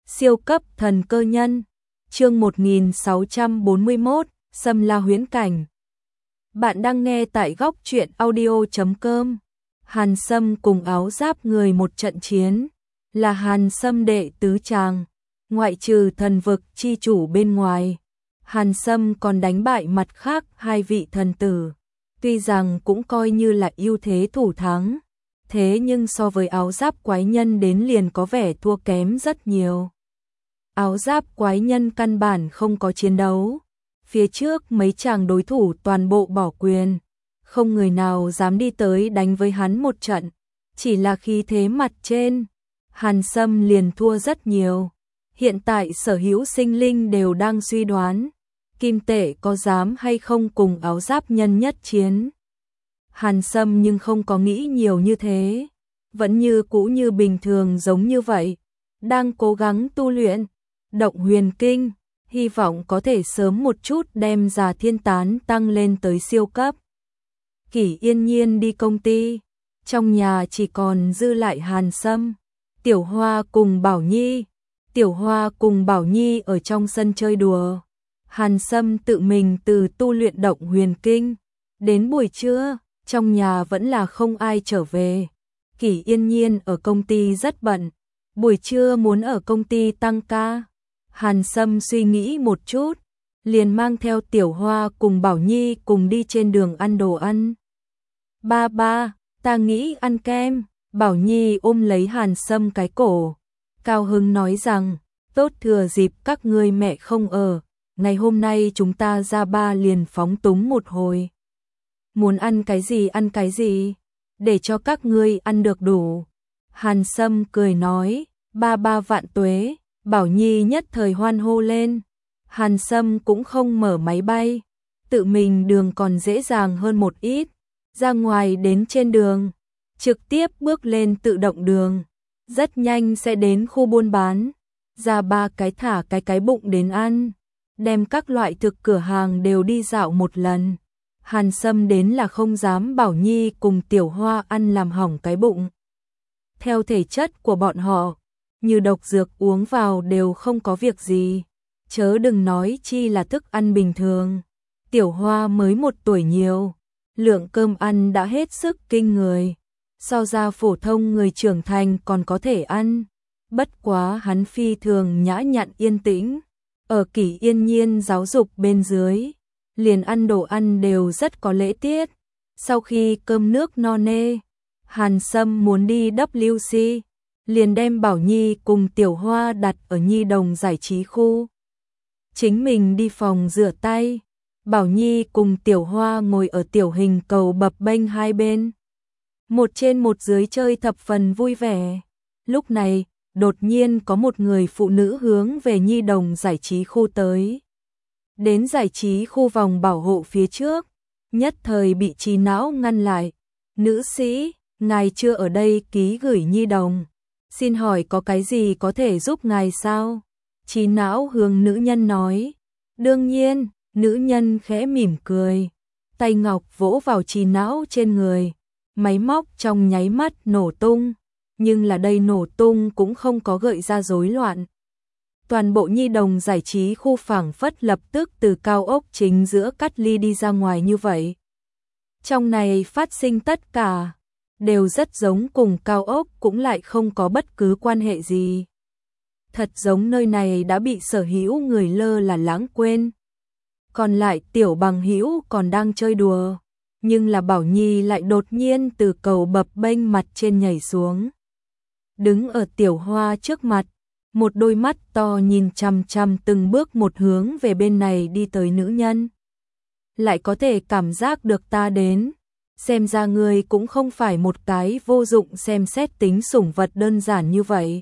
Siêu cấp thần cơ nhân. Chương 1641, Sâm La huyễn cảnh. Bạn đang nghe tại góc truyện audio.com. Hàn Sâm cùng áo giáp người một trận chiến, là Hàn Sâm đệ tứ tràng, ngoại trừ thần vực chi chủ bên ngoài. Hàn Sâm còn đánh bại mặt khác hai vị thần tử, tuy rằng cũng coi như là ưu thế thủ thắng, thế nhưng so với áo giáp quái nhân đến liền có vẻ thua kém rất nhiều. Áo giáp quái nhân căn bản không có chiến đấu, phía trước mấy chàng đối thủ toàn bộ bỏ quyền, không người nào dám đi tới đánh với hắn một trận, chỉ là khí thế mặt trên, Hàn Sâm liền thua rất nhiều. Hiện tại sở hữu sinh linh đều đang suy đoán, kim tệ có dám hay không cùng áo giáp nhân nhất chiến. Hàn Sâm nhưng không có nghĩ nhiều như thế, vẫn như cũ như bình thường giống như vậy, đang cố gắng tu luyện Động Huyền Kinh, hy vọng có thể sớm một chút đem Già Thiên Tán tăng lên tới siêu cấp. Kỷ Yên Nhiên đi công ty, trong nhà chỉ còn dư lại Hàn Sâm, Tiểu Hoa cùng Bảo Nhi. Tiểu Hoa cùng Bảo Nhi ở trong sân chơi đùa. Hàn Sâm tự mình từ tu luyện Động Huyền Kinh, đến buổi trưa, trong nhà vẫn là không ai trở về. Kỷ Yên Nhiên ở công ty rất bận, buổi trưa muốn ở công ty tăng ca. Hàn Sâm suy nghĩ một chút, liền mang theo Tiểu Hoa cùng Bảo Nhi cùng đi trên đường ăn đồ ăn. Ba ba, ta nghĩ ăn kem. Bảo Nhi ôm lấy Hàn Sâm cái cổ, cao hứng nói rằng, tốt thừa dịp các ngươi mẹ không ở, ngày hôm nay chúng ta ra ba liền phóng túng một hồi. Muốn ăn cái gì, để cho các ngươi ăn được đủ. Hàn Sâm cười nói, ba ba vạn tuế. Bảo Nhi nhất thời hoan hô lên. Hàn Sâm cũng không mở máy bay, tự mình đường còn dễ dàng hơn một ít, ra ngoài đến trên đường, trực tiếp bước lên tự động đường, rất nhanh sẽ đến khu buôn bán, ra ba cái thả cái bụng đến ăn, đem các loại thực cửa hàng đều đi dạo một lần. Hàn Sâm đến là không dám Bảo Nhi cùng Tiểu Hoa ăn làm hỏng cái bụng. Theo thể chất của bọn họ, như độc dược uống vào đều không có việc gì, chớ đừng nói chi là thức ăn bình thường. Tiểu Hoa mới 1 tuổi nhiều, lượng cơm ăn đã hết sức kinh người, so ra phổ thông người trưởng thành còn có thể ăn. Bất quá hắn phi thường nhã nhặn yên tĩnh, ở Kỷ Yên Nhiên giáo dục bên dưới, liền ăn đồ ăn đều rất có lễ tiết. Sau khi cơm nước no nê, Hàn Sâm muốn đi WC, liền đem Bảo Nhi cùng Tiểu Hoa đặt ở nhi đồng giải trí khu. Chính mình đi phòng rửa tay, Bảo Nhi cùng Tiểu Hoa ngồi ở tiểu hình cầu bập bênh hai bên, một trên một dưới chơi thập phần vui vẻ. Lúc này, đột nhiên có một người phụ nữ hướng về nhi đồng giải trí khu tới. Đến giải trí khu vòng bảo hộ phía trước, nhất thời bị trí não ngăn lại. Nữ sĩ, ngài chưa ở đây ký gửi nhi đồng, xin hỏi có cái gì có thể giúp ngài sao? Trí não hướng nữ nhân nói. Đương nhiên, nữ nhân khẽ mỉm cười, tay ngọc vỗ vào trí não trên người, máy móc trong nháy mắt nổ tung, nhưng là đây nổ tung cũng không có gợi ra rối loạn. Toàn bộ nhi đồng giải trí khu phảng phất lập tức từ cao ốc chính giữa cắt ly đi ra ngoài như vậy. Trong này phát sinh tất cả đều rất giống cùng cao ốc cũng lại không có bất cứ quan hệ gì. Thật giống nơi này đã bị sở hữu người lơ là lãng quên. Còn lại Tiểu Bằng Hữu còn đang chơi đùa, nhưng là Bảo Nhi lại đột nhiên từ cầu bập bênh mặt trên nhảy xuống. Đứng ở Tiểu Hoa trước mặt, một đôi mắt to nhìn chằm chằm từng bước một hướng về bên này đi tới nữ nhân. Lại có thể cảm giác được ta đến, xem ra ngươi cũng không phải một cái vô dụng xem xét tính sủng vật đơn giản như vậy.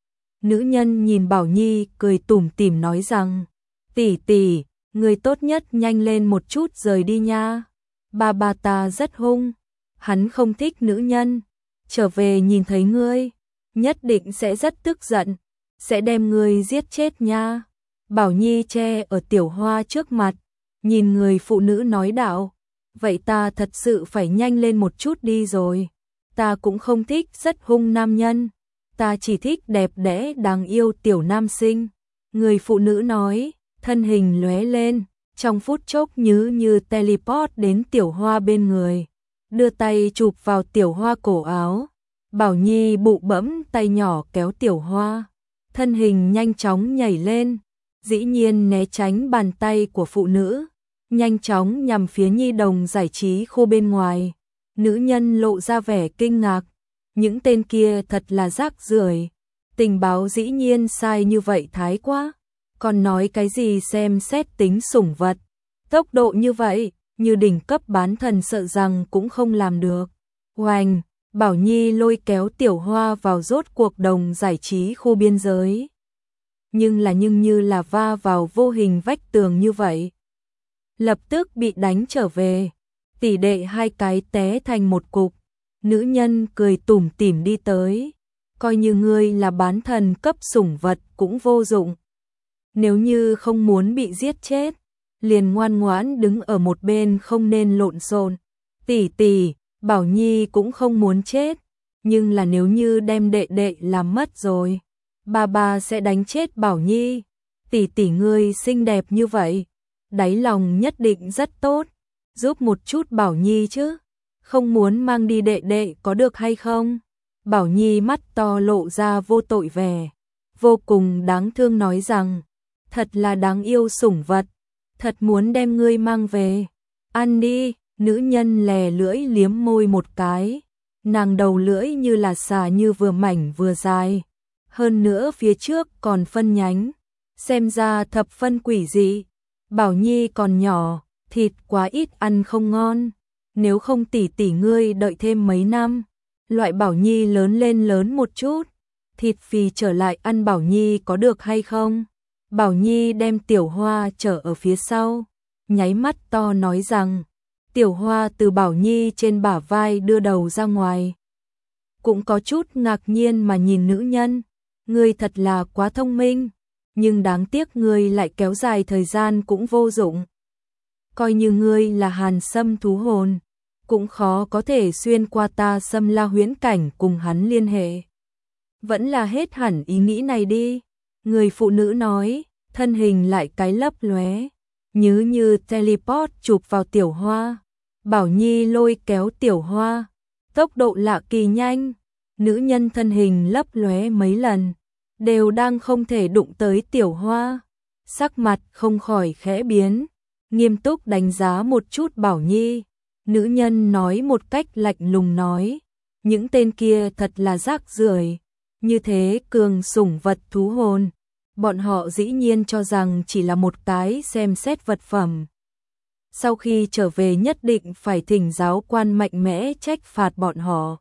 Nữ nhân nhìn Bảo Nhi cười tủm tỉm nói rằng, tỷ tỷ, ngươi tốt nhất nhanh lên một chút rời đi nha. Ba ba ta rất hung, hắn không thích nữ nhân, trở về nhìn thấy ngươi, nhất định sẽ rất tức giận, sẽ đem ngươi giết chết nha. Bảo Nhi che ở Tiểu Hoa trước mặt, nhìn người phụ nữ nói đạo, vậy ta thật sự phải nhanh lên một chút đi rồi, ta cũng không thích rất hung nam nhân, ta chỉ thích đẹp đẽ đáng yêu tiểu nam sinh. Người phụ nữ nói, thân hình lóe lên, trong phút chốc như teleport đến Tiểu Hoa bên người, đưa tay chụp vào Tiểu Hoa cổ áo. Bảo Nhi bụ bẫm tay nhỏ kéo Tiểu Hoa, thân hình nhanh chóng nhảy lên, dĩ nhiên né tránh bàn tay của phụ nữ, nhanh chóng nhằm phía nhi đồng giải trí khu bên ngoài. Nữ nhân lộ ra vẻ kinh ngạc, những tên kia thật là rác rưởi, tình báo dĩ nhiên sai như vậy thái quá, còn nói cái gì xem xét tính sủng vật, tốc độ như vậy, như đỉnh cấp bán thần sợ rằng cũng không làm được. Oanh, Bảo Nhi lôi kéo Tiểu Hoa vào rốt cuộc đồng giải trí khu biên giới. Nhưng như là va vào vô hình vách tường như vậy. Lập tức bị đánh trở về, tỷ đệ hai cái té thành một cục. Nữ nhân cười tủm tỉm đi tới, coi như ngươi là bán thần cấp sủng vật cũng vô dụng. Nếu như không muốn bị giết chết, liền ngoan ngoãn đứng ở một bên không nên lộn xộn. Tỷ tỷ, Bảo Nhi cũng không muốn chết, nhưng là nếu như đem đệ đệ làm mất rồi, bà sẽ đánh chết Bảo Nhi. Tỷ tỷ ngươi xinh đẹp như vậy, đáy lòng nhất định rất tốt, giúp một chút Bảo Nhi chứ, không muốn mang đi đệ đệ có được hay không? Bảo Nhi mắt to lộ ra vô tội vẻ, vô cùng đáng thương nói rằng, thật là đáng yêu sủng vật, thật muốn đem ngươi mang về, ăn đi. Nữ nhân lè lưỡi liếm môi một cái, nàng đầu lưỡi như là xà như vừa mảnh vừa dài, hơn nữa phía trước còn phân nhánh, xem ra thập phân quỷ dị. Bảo Nhi còn nhỏ, thịt quá ít ăn không ngon, nếu không tỷ tỷ ngươi đợi thêm mấy năm, loại Bảo Nhi lớn lên lớn một chút, thịt phì trở lại ăn Bảo Nhi có được hay không? Bảo Nhi đem Tiểu Hoa chở ở phía sau, nháy mắt to nói rằng, Tiểu Hoa từ Bảo Nhi trên bả vai đưa đầu ra ngoài, cũng có chút ngạc nhiên mà nhìn nữ nhân, ngươi thật là quá thông minh, nhưng đáng tiếc ngươi lại kéo dài thời gian cũng vô dụng. Coi như ngươi là Hàn Sâm thú hồn, cũng khó có thể xuyên qua ta Sâm La huyễn cảnh cùng hắn liên hệ. Vẫn là hết hẳn ý nghĩ này đi. Người phụ nữ nói, thân hình lại cái lấp lóe, như teleport chụp vào Tiểu Hoa. Bảo Nhi lôi kéo Tiểu Hoa, tốc độ lạ kỳ nhanh, nữ nhân thân hình lấp lóe mấy lần, đều đang không thể đụng tới Tiểu Hoa. Sắc mặt không khỏi khẽ biến, nghiêm túc đánh giá một chút Bảo Nhi. Nữ nhân nói một cách lạnh lùng nói, những tên kia thật là rác rưởi, như thế cường sủng vật thú hồn, bọn họ dĩ nhiên cho rằng chỉ là một cái xem xét vật phẩm. Sau khi trở về nhất định phải thỉnh giáo quan mạnh mẽ trách phạt bọn họ.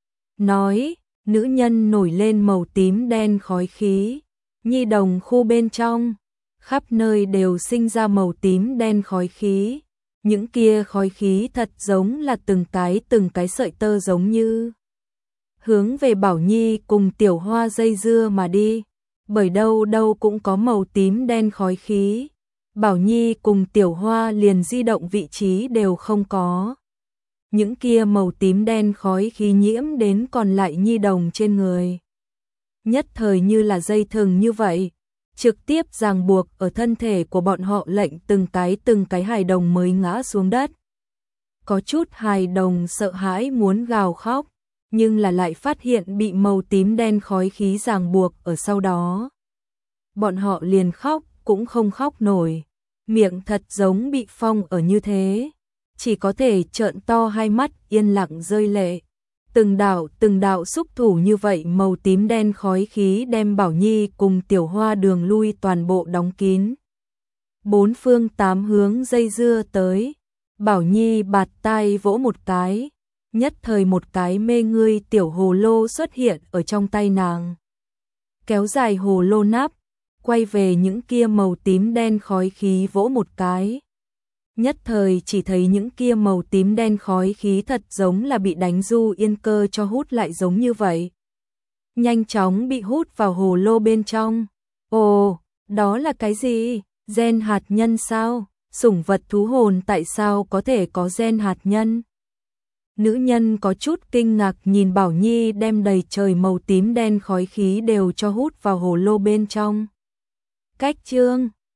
Nói, nữ nhân nổi lên màu tím đen khói khí, nhi đồng khu bên trong, khắp nơi đều sinh ra màu tím đen khói khí. Những kia khói khí thật giống là từng cái sợi tơ giống như hướng về Bảo Nhi cùng Tiểu Hoa dây dưa mà đi, bởi đâu đâu cũng có màu tím đen khói khí. Bảo Nhi cùng Tiểu Hoa liền di động vị trí đều không có. Những kia màu tím đen khói khí nhiễm đến còn lại nhi đồng trên người. Nhất thời như là dây thừng như vậy, trực tiếp ràng buộc ở thân thể của bọn họ, lệnh từng cái hài đồng mới ngã xuống đất. Có chút hài đồng sợ hãi muốn gào khóc, nhưng là lại phát hiện bị màu tím đen khói khí ràng buộc ở sau đó. Bọn họ liền khóc cũng không khóc nổi, miệng thật giống bị phong ở như thế, chỉ có thể trợn to hai mắt yên lặng rơi lệ. Từng đạo xúc thủ như vậy màu tím đen khói khí đem Bảo Nhi cùng Tiểu Hoa đường lui toàn bộ đóng kín. Bốn phương tám hướng dây dưa tới, Bảo Nhi bạt tay vỗ một cái, nhất thời một cái mê ngươi tiểu hồ lô xuất hiện ở trong tay nàng. Kéo dài hồ lô nắp, quay về những kia màu tím đen khói khí vỗ một cái. Nhất thời chỉ thấy những kia màu tím đen khói khí thật giống là bị đánh du yên cơ cho hút lại giống như vậy. Nhanh chóng bị hút vào hồ lô bên trong. Ồ, đó là cái gì? Gen hạt nhân sao? Sủng vật thú hồn tại sao có thể có gen hạt nhân? Nữ nhân có chút kinh ngạc nhìn Bảo Nhi đem đầy trời màu tím đen khói khí đều cho hút vào hồ lô bên trong. Cách chương